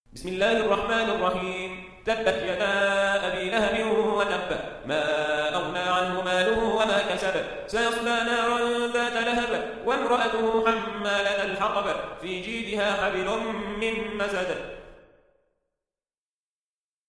بسم الله الرحمن الرحيم. تبت يدا أبي لهب وتب، ما أغنى عنه ماله وما كسب، سيصلى نارا ذات لهب، وامرأته حمالة الحطب، في جيدها حبل من مسد.